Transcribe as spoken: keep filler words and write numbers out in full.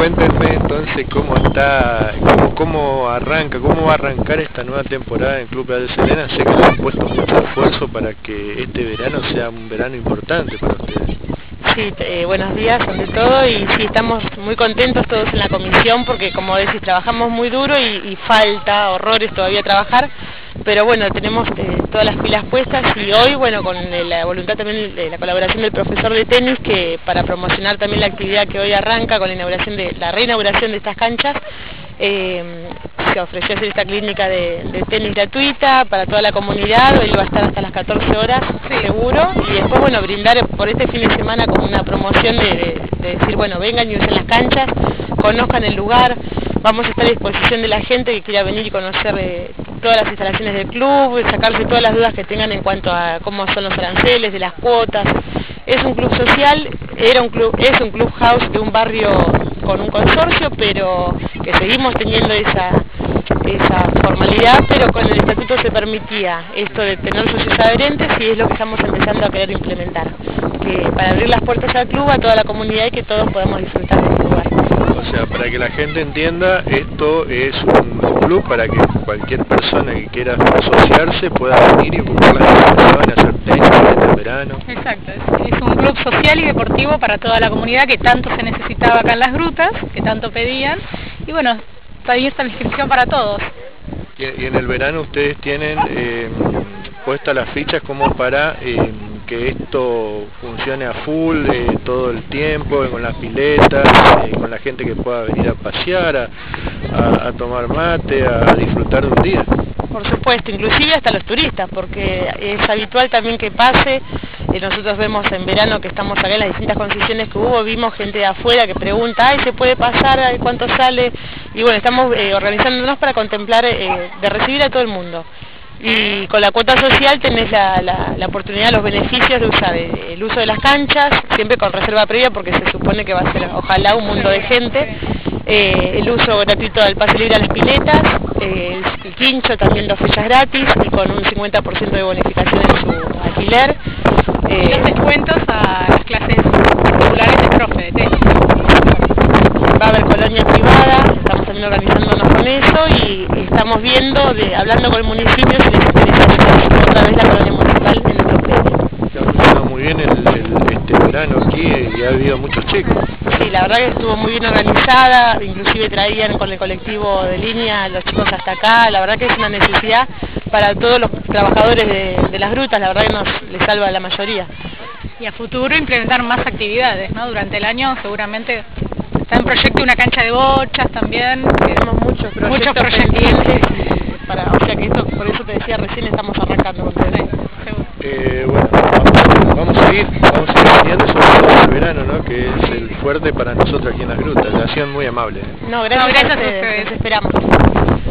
cuéntenme entonces cómo está, cómo, cómo arranca, cómo va a arrancar esta nueva temporada en Club Pedal de Serena. Sé que le han puesto mucho esfuerzo para que este verano sea un verano importante para ustedes. Sí, eh, buenos días ante todo, y sí, estamos muy contentos todos en la comisión porque, como decís, trabajamos muy duro y, y falta horrores todavía trabajar, pero bueno, tenemos eh, todas las pilas puestas, y hoy, bueno, con eh, la voluntad también de la colaboración del profesor de tenis, que para promocionar también la actividad que hoy arranca con la inauguración de la reinauguración de estas canchas, eh, se ofreció hacer esta clínica de, de tenis gratuita para toda la comunidad. Hoy va a estar hasta las catorce horas, sí, seguro, y después, bueno, brindar por este fin de semana como una promoción de, de, de decir, bueno, vengan y usen las canchas, conozcan el lugar. Vamos a estar a disposición de la gente que quiera venir y conocer eh, todas las instalaciones del club, sacarse todas las dudas que tengan en cuanto a cómo son los aranceles, de las cuotas. Es un club social, era un club, es un clubhouse de un barrio con un consorcio, pero que seguimos teniendo esa, esa formalidad, pero con el estatuto se permitía esto de tener socios adherentes, y es lo que estamos empezando a querer implementar, que para abrir las puertas al club, a toda la comunidad, y que todos podamos disfrutar de este lugar. O sea, para que la gente entienda, esto es un club para que cualquier persona que quiera asociarse pueda venir y ocupar las instalaciones, hacer tenis en el verano. Exacto, es, es un club social y deportivo para toda la comunidad que tanto se necesitaba acá en Las Grutas, que tanto pedían, y bueno, ahí está la inscripción para todos. Y, y en el verano ustedes tienen eh, puestas las fichas como para eh, que esto funcione a full eh, todo el tiempo, eh, con las piletas, eh, con la gente que pueda venir a pasear, a, a, a tomar mate, a, a disfrutar de un día. Por supuesto, inclusive hasta los turistas, porque es habitual también que pase. Eh, nosotros vemos en verano que estamos acá en las distintas concesiones que hubo, vimos gente de afuera que pregunta, ay, ¿se puede pasar? Ay, ¿cuánto sale? Y bueno, estamos eh, organizándonos para contemplar, eh, de recibir a todo el mundo. Y con la cuota social tenés la, la, la oportunidad, los beneficios de usar eh, el uso de las canchas, siempre con reserva previa porque se supone que va a ser, ojalá, un mundo de gente. Eh, el uso gratuito del pase libre a las piletas, eh, el, el quincho también dos fechas gratis y con un cincuenta por ciento de bonificación en su alquiler. Eh, los descuentos a las clases populares de profe de tenis. Va a haber colonia privada, estamos también organizándonos con eso, y estamos viendo, de, hablando con el municipio, si les interesa otra vez la colonia municipal en nuestro predio. Se ha funcionado muy bien el, el, este verano aquí y ha habido muchos chicos. Sí, la verdad que estuvo muy bien organizada, inclusive traían con el colectivo de línea a los chicos hasta acá. La verdad que es una necesidad para todos los trabajadores de, de las grutas, la verdad que nos les salva a la mayoría. Y a futuro implementar más actividades, ¿no? Durante el año seguramente está en proyecto una cancha de bochas también. Tenemos muchos proyectos, muchos proyectos pendientes, para, o sea que esto, por eso te decía recién, estamos arrancando con todo. Eh, bueno, vamos, vamos a seguir, vamos a seguir viendo sobre todo el verano, ¿no? Que es el fuerte para nosotros aquí en Las Grutas. La acción muy amable. No, gracias, no, gracias a ustedes, a ustedes. Nos esperamos.